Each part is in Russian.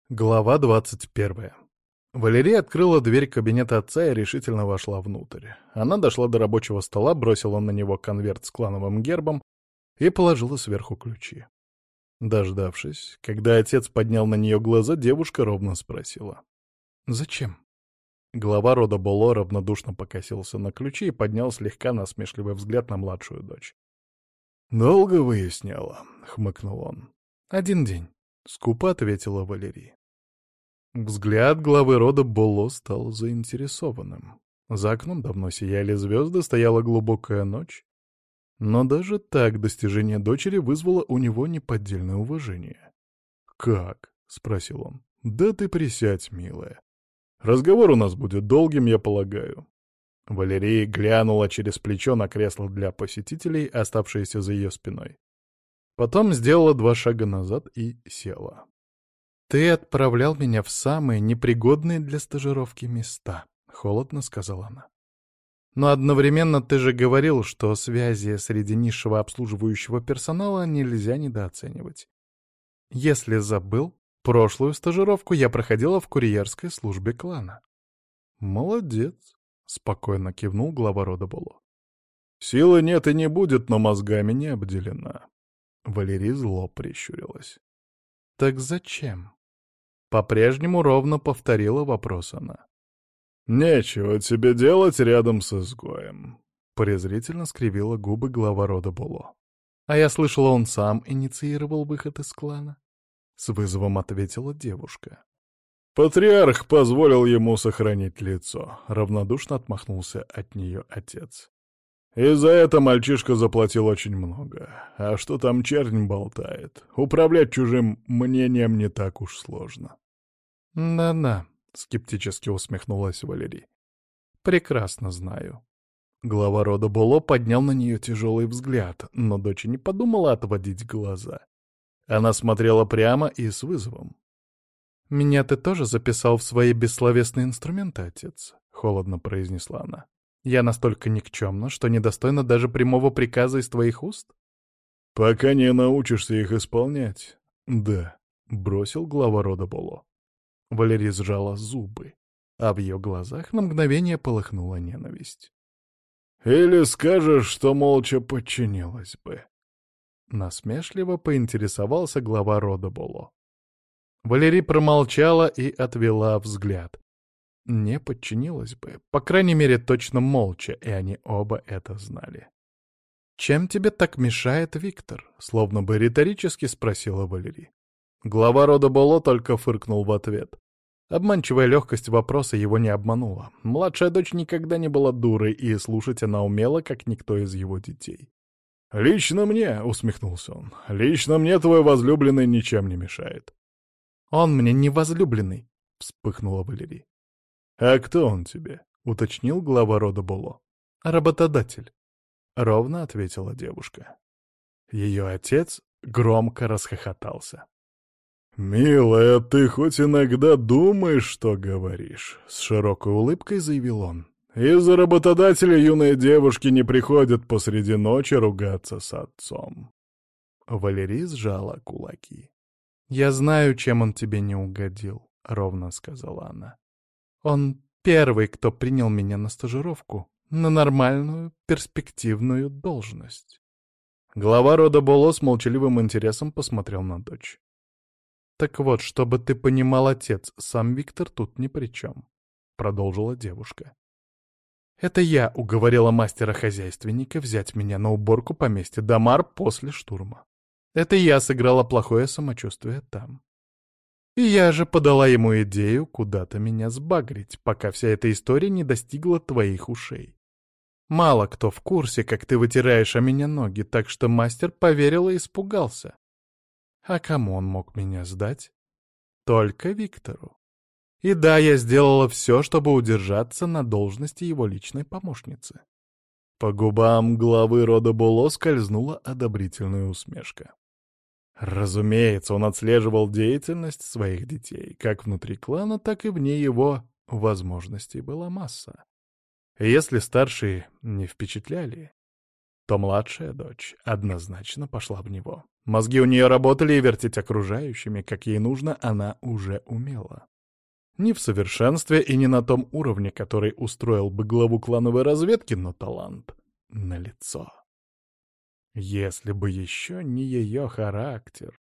Глава 21. Валерия открыла дверь кабинета отца и решительно вошла внутрь. Она дошла до рабочего стола, бросила на него конверт с клановым гербом и положила сверху ключи. Дождавшись, когда отец поднял на нее глаза, девушка ровно спросила: «Зачем?» Глава рода Боло равнодушно покосился на ключи и поднял слегка насмешливый взгляд на младшую дочь. «Долго выясняла», — хмыкнул он. «1 день», — скупо ответила Валерия. Взгляд главы рода Боло стал заинтересованным. За окном давно сияли звезды, стояла глубокая ночь. Но даже так достижение дочери вызвало у него неподдельное уважение. «Как?» — спросил он. «Да ты присядь, милая. Разговор у нас будет долгим, я полагаю». Валерия глянула через плечо на кресло для посетителей, оставшееся за ее спиной. Потом сделала 2 шага назад и села. «Ты отправлял меня в самые непригодные для стажировки места», — холодно сказала она. «Но одновременно ты же говорил, что связи среди низшего обслуживающего персонала нельзя недооценивать. Если забыл, прошлую стажировку я проходила в курьерской службе клана». «Молодец», — спокойно кивнул глава рода Боло. «Силы нет и не будет, но мозгами не обделена». Валерия зло прищурилась. «Так зачем?» По-прежнему ровно повторила вопрос она. «Нечего тебе делать рядом с изгоем», — презрительно скривила губы глава рода Боло. «А я слышала, он сам инициировал выход из клана?» С вызовом ответила девушка. «Патриарх позволил ему сохранить лицо», — равнодушно отмахнулся от нее отец. «И за это мальчишка заплатил очень много. А что там чернь болтает? Управлять чужим мнением не так уж сложно». «Да-да», — скептически усмехнулась Валерий. «Прекрасно знаю». Глава рода Боло поднял на нее тяжелый взгляд, но дочь не подумала отводить глаза. Она смотрела прямо и с вызовом. «Меня ты тоже записал в свои бессловесные инструменты, отец?» — холодно произнесла она. «Я настолько никчемна, что недостойна даже прямого приказа из твоих уст?» «Пока не научишься их исполнять». «Да», — бросил глава рода Боло. Валерия сжала зубы, а в ее глазах на мгновение полыхнула ненависть. «Или скажешь, что молча подчинилась бы?» Насмешливо поинтересовался глава рода Боло. Валерия промолчала и отвела взгляд. Не подчинилась бы, по крайней мере, точно молча, и они оба это знали. «Чем тебе так мешает Виктор?» — словно бы риторически спросила Валерия. Глава рода Боло только фыркнул в ответ. Обманчивая легкость вопроса его не обманула. Младшая дочь никогда не была дурой, и слушать она умела, как никто из его детей. «Лично мне», — усмехнулся он, — «лично мне твой возлюбленный ничем не мешает». «Он мне не возлюбленный», — вспыхнула Валерия. «А кто он тебе?» — уточнил глава рода Боло. «Работодатель», — ровно ответила девушка. Ее отец громко расхохотался. «Милая, ты хоть иногда думаешь, что говоришь?» — с широкой улыбкой заявил он. «Из-за работодателя юные девушки не приходят посреди ночи ругаться с отцом». Валерия сжала кулаки. «Я знаю, чем он тебе не угодил», — ровно сказала она. «Он первый, кто принял меня на стажировку, на нормальную, перспективную должность». Глава рода Боло с молчаливым интересом посмотрел на дочь. «Так вот, чтобы ты понимал, отец, сам Виктор тут ни при чем», — продолжила девушка. «Это я уговорила мастера-хозяйственника взять меня на уборку поместья Дамар после штурма. Это я сыграла плохое самочувствие там. И я же подала ему идею куда-то меня сбагрить, пока вся эта история не достигла твоих ушей. Мало кто в курсе, как ты вытираешь о меня ноги, так что мастер поверил и испугался. А кому он мог меня сдать? Только Виктору. И да, я сделала все, чтобы удержаться на должности его личной помощницы». По губам главы рода Боло скользнула одобрительная усмешка. Разумеется, он отслеживал деятельность своих детей, как внутри клана, так и вне его возможностей была масса. Если старшие не впечатляли, то младшая дочь однозначно пошла в него. Мозги у нее работали, и вертеть окружающими, как ей нужно, она уже умела. Не в совершенстве и не на том уровне, который устроил бы главу клановой разведки, но талант налицо. Если бы еще не ее характер.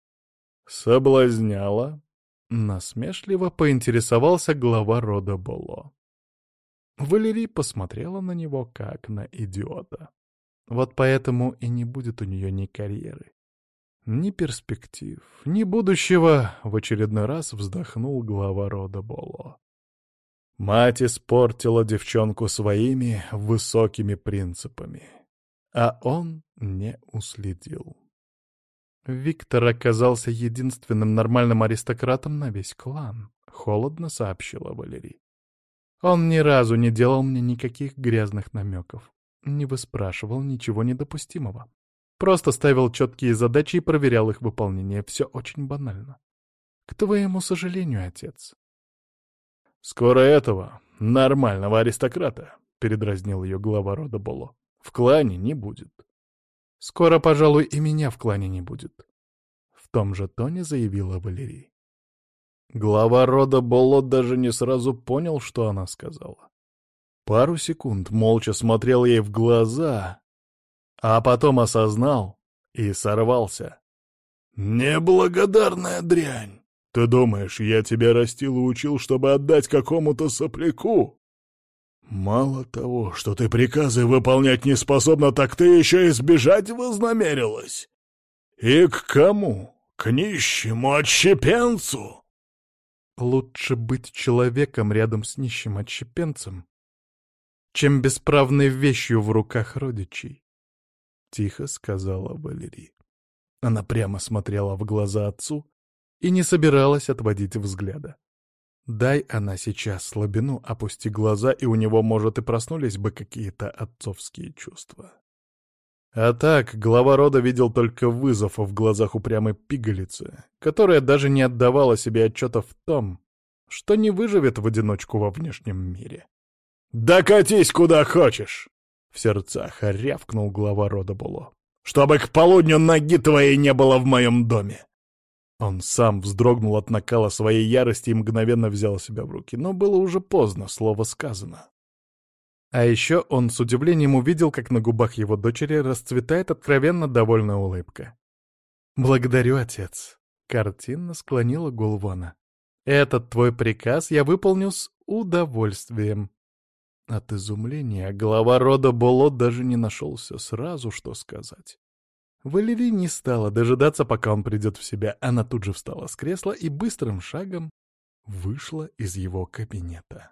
Соблазняла. Насмешливо поинтересовался глава рода Боло. Валерий посмотрела на него, как на идиота. Вот поэтому и не будет у нее ни карьеры, ни перспектив, ни будущего, в очередной раз вздохнул глава рода Боло. Мать испортила девчонку своими высокими принципами, а он не уследил. Виктор оказался единственным нормальным аристократом на весь клан, холодно сообщила Валерий. Он ни разу не делал мне никаких грязных намеков, не выспрашивал ничего недопустимого. Просто ставил четкие задачи и проверял их выполнение. Все очень банально. К твоему сожалению, отец. «Скоро этого, нормального аристократа», — передразнил ее глава рода Боло, — «в клане не будет». «Скоро, пожалуй, и меня в клане не будет», — в том же тоне заявила Валерий. Глава рода Боло даже не сразу понял, что она сказала. Пару секунд молча смотрел ей в глаза, а потом осознал и сорвался. «Неблагодарная дрянь! Ты думаешь, я тебя растил и учил, чтобы отдать какому-то сопляку? Мало того, что ты приказы выполнять не способна, так ты еще и сбежать вознамерилась! И к кому? К нищему отщепенцу!» Лучше быть человеком рядом с нищим отщепенцем, чем бесправной вещью в руках родичей, — тихо сказала Валерий. Она прямо смотрела в глаза отцу и не собиралась отводить взгляда. Дай она сейчас слабину, опусти глаза, и у него, может, и проснулись бы какие-то отцовские чувства. А так, глава рода видел только вызов в глазах упрямой пигалицы, которая даже не отдавала себе отчета в том, что не выживет в одиночку во внешнем мире. «Да катись куда хочешь!» — в сердцах рявкнул глава рода Боло. «Чтобы к полудню ноги твоей не было в моем доме!» Он сам вздрогнул от накала своей ярости и мгновенно взял себя в руки, но было уже поздно, слово сказано. А еще он с удивлением увидел, как на губах его дочери расцветает откровенно довольная улыбка. «Благодарю, отец», — картинно склонила голову она. «Этот твой приказ я выполню с удовольствием». От изумления глава рода Боло даже не нашелся сразу, что сказать. Валерий не стала дожидаться, пока он придет в себя. Она тут же встала с кресла и быстрым шагом вышла из его кабинета.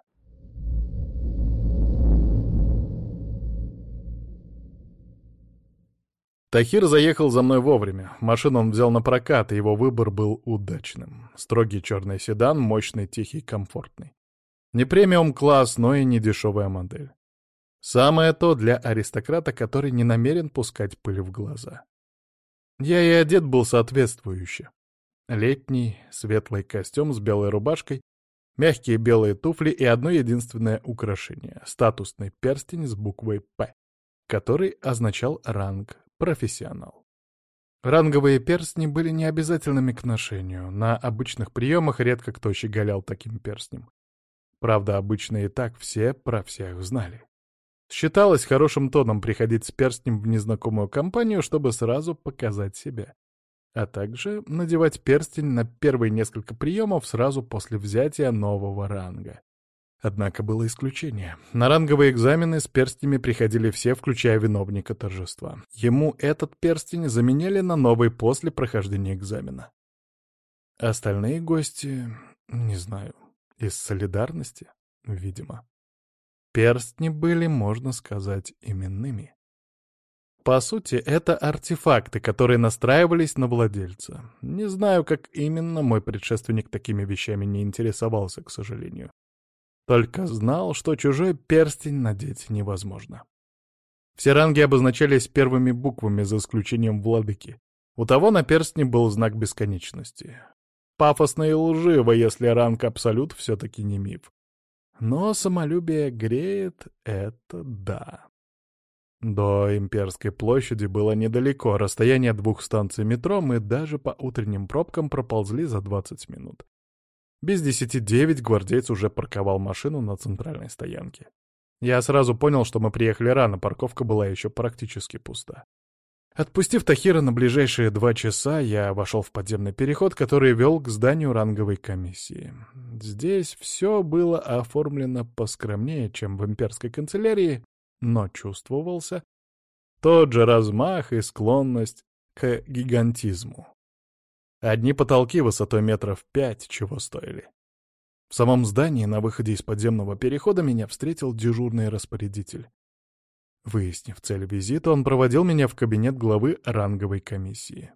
Тахир заехал за мной вовремя. Машину он взял на прокат, и его выбор был удачным. Строгий черный седан, мощный, тихий, комфортный. Не премиум-класс, но и не дешевая модель. Самое то для аристократа, который не намерен пускать пыль в глаза. Я и одет был соответствующе. Летний светлый костюм с белой рубашкой, мягкие белые туфли и одно единственное украшение — статусный перстень с буквой «П», который означал ранг «профессионал». Ранговые перстни были необязательными к ношению. На обычных приемах редко кто щеголял таким перстнем. Правда, обычно и так все про всех знали. Считалось хорошим тоном приходить с перстнем в незнакомую компанию, чтобы сразу показать себя. А также надевать перстень на первые несколько приемов сразу после взятия нового ранга. Однако было исключение. На ранговые экзамены с перстнями приходили все, включая виновника торжества. Ему этот перстень заменяли на новый после прохождения экзамена. Остальные гости, не знаю, из солидарности, видимо. Перстни были, можно сказать, именными. По сути, это артефакты, которые настраивались на владельца. Не знаю, как именно, мой предшественник такими вещами не интересовался, к сожалению. Только знал, что чужой перстень надеть невозможно. Все ранги обозначались первыми буквами, за исключением владыки. У того на перстне был знак бесконечности. Пафосно и лживо, если ранг абсолют все-таки не миф. Но самолюбие греет — это да. До Имперской площади было недалеко, расстояние 2 станций метро, мы даже по утренним пробкам проползли за 20 минут. Без 10:09 гвардеец уже парковал машину на центральной стоянке. Я сразу понял, что мы приехали рано, парковка была еще практически пуста. Отпустив Тахира на ближайшие 2 часа, я вошел в подземный переход, который вел к зданию ранговой комиссии. Здесь все было оформлено поскромнее, чем в имперской канцелярии, но чувствовался тот же размах и склонность к гигантизму. Одни потолки высотой метров 5 чего стоили. В самом здании на выходе из подземного перехода меня встретил дежурный распорядитель. Выяснив цель визита, он проводил меня в кабинет главы ранговой комиссии.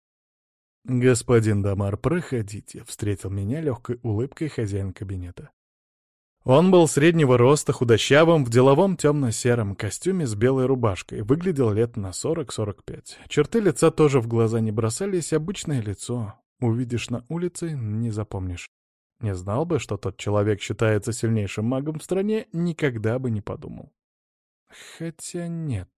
«Господин Дамар, проходите», — встретил меня легкой улыбкой хозяин кабинета. Он был среднего роста, худощавым, в деловом темно-сером костюме с белой рубашкой, выглядел лет на 40-45. Черты лица тоже в глаза не бросались, обычное лицо. Увидишь на улице — не запомнишь. Не знал бы, что тот человек считается сильнейшим магом в стране, никогда бы не подумал. Хотя нет.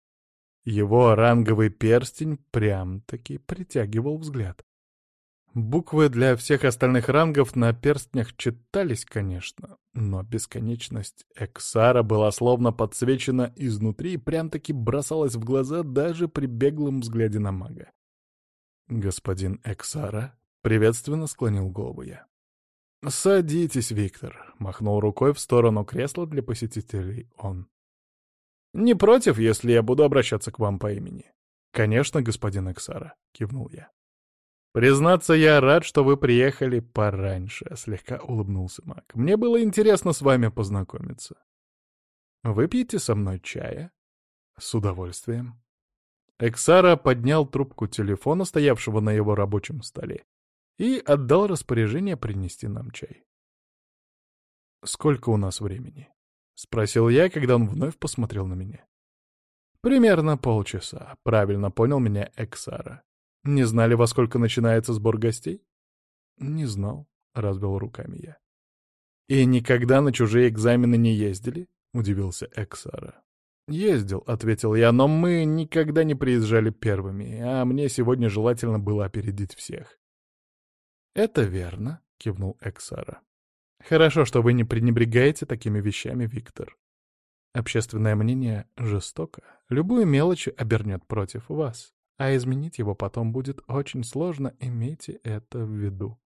Его ранговый перстень прям-таки притягивал взгляд. Буквы для всех остальных рангов на перстнях читались, конечно, но бесконечность Эксара была словно подсвечена изнутри и прям-таки бросалась в глаза даже при беглом взгляде на мага. «Господин Эксара», — приветственно склонил голову я. «Садитесь, Виктор», — махнул рукой в сторону кресла для посетителей он. «Не против, если я буду обращаться к вам по имени?» «Конечно, господин Эксара», — кивнул я. «Признаться, я рад, что вы приехали пораньше», — слегка улыбнулся маг. «Мне было интересно с вами познакомиться. Выпьете со мной чая?» «С удовольствием». Эксара поднял трубку телефона, стоявшего на его рабочем столе, и отдал распоряжение принести нам чай. «Сколько у нас времени?» — спросил я, когда он вновь посмотрел на меня. «Примерно полчаса», — правильно понял меня Эксара. «Не знали, во сколько начинается сбор гостей?» «Не знал», — развел руками я. «И никогда на чужие экзамены не ездили?» — удивился Эксара. «Ездил», — ответил я, — «но мы никогда не приезжали первыми, а мне сегодня желательно было опередить всех». «Это верно», — кивнул Эксара. «Хорошо, что вы не пренебрегаете такими вещами, Виктор. Общественное мнение жестоко, любую мелочь обернет против вас, а изменить его потом будет очень сложно, имейте это в виду».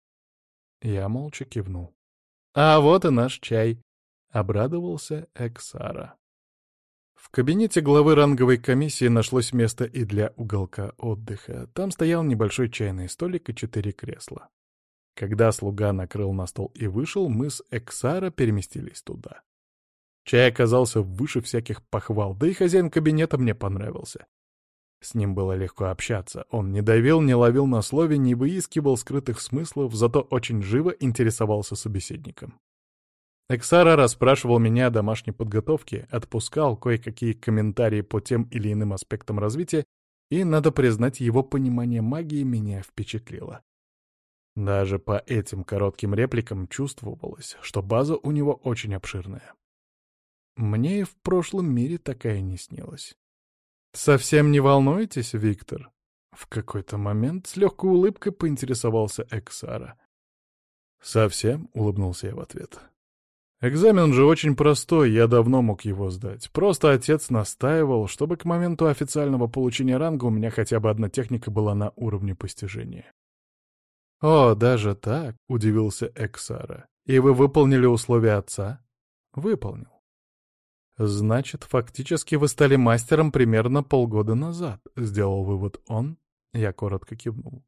Я молча кивнул. «А вот и наш чай», — обрадовался Эксара. В кабинете главы ранговой комиссии нашлось место и для уголка отдыха. Там стоял небольшой чайный столик и 4 кресла. Когда слуга накрыл на стол и вышел, мы с Эксара переместились туда. Чай оказался выше всяких похвал, да и хозяин кабинета мне понравился. С ним было легко общаться, он не давил, не ловил на слове, не выискивал скрытых смыслов, зато очень живо интересовался собеседником. Эксара расспрашивал меня о домашней подготовке, отпускал кое-какие комментарии по тем или иным аспектам развития, и, надо признать, его понимание магии меня впечатлило. Даже по этим коротким репликам чувствовалось, что база у него очень обширная. Мне и в прошлом мире такая не снилась. «Совсем не волнуетесь, Виктор?» В какой-то момент с легкой улыбкой поинтересовался Эксара. «Совсем?» — улыбнулся я в ответ. «Экзамен же очень простой, я давно мог его сдать. Просто отец настаивал, чтобы к моменту официального получения ранга у меня хотя бы одна техника была на уровне постижения». «О, даже так?» — удивился Эксара. «И вы выполнили условия отца?» «Выполнил». «Значит, фактически вы стали мастером примерно полгода назад», — сделал вывод он. Я коротко кивнул.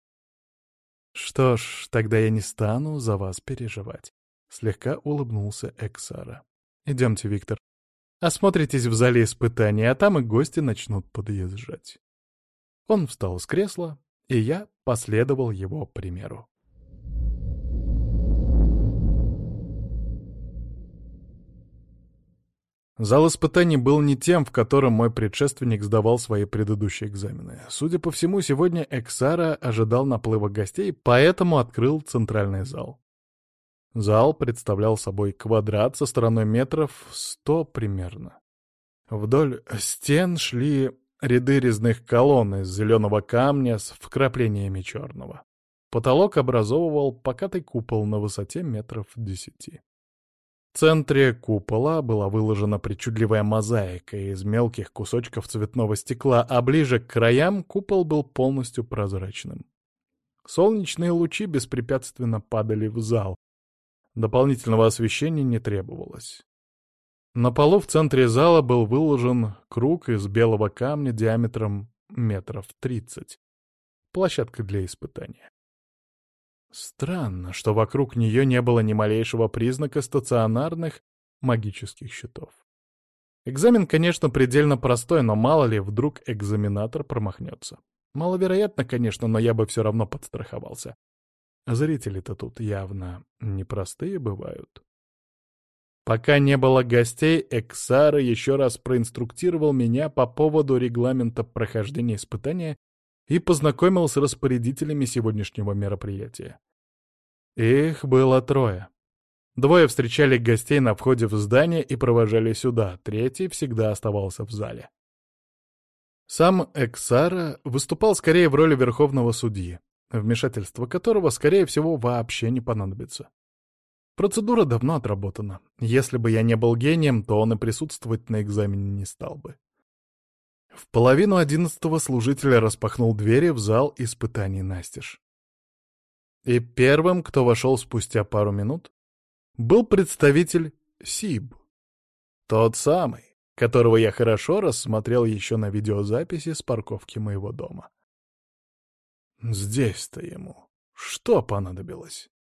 «Что ж, тогда я не стану за вас переживать», — слегка улыбнулся Эксара. «Идемте, Виктор. Осмотритесь в зале испытаний, а там и гости начнут подъезжать». Он встал с кресла, и я последовал его примеру. Зал испытаний был не тем, в котором мой предшественник сдавал свои предыдущие экзамены. Судя по всему, сегодня Эксара ожидал наплыва гостей, поэтому открыл центральный зал. Зал представлял собой квадрат со стороной метров 100 примерно. Вдоль стен шли ряды резных колонн из зеленого камня с вкраплениями черного. Потолок образовывал покатый купол на высоте 10 метров. В центре купола была выложена причудливая мозаика из мелких кусочков цветного стекла, а ближе к краям купол был полностью прозрачным. Солнечные лучи беспрепятственно падали в зал. Дополнительного освещения не требовалось. На полу в центре зала был выложен круг из белого камня диаметром 30 метров. Площадка для испытания. Странно, что вокруг нее не было ни малейшего признака стационарных магических щитов. Экзамен, конечно, предельно простой, но мало ли, вдруг экзаменатор промахнется. Маловероятно, конечно, но я бы все равно подстраховался. Зрители-то тут явно непростые бывают. Пока не было гостей, Эксара еще раз проинструктировал меня по поводу регламента прохождения испытания и познакомил с распорядителями сегодняшнего мероприятия. Их было 3. 2 встречали гостей на входе в здание и провожали сюда, 3 всегда оставался в зале. Сам Эксара выступал скорее в роли верховного судьи, вмешательство которого, скорее всего, вообще не понадобится. Процедура давно отработана. Если бы я не был гением, то он и присутствовать на экзамене не стал бы. В 10:30 служитель распахнул двери в зал испытаний настежь. И первым, кто вошел спустя пару минут, был представитель СИБ. Тот самый, которого я хорошо рассмотрел еще на видеозаписи с парковки моего дома. Здесь-то ему что понадобилось?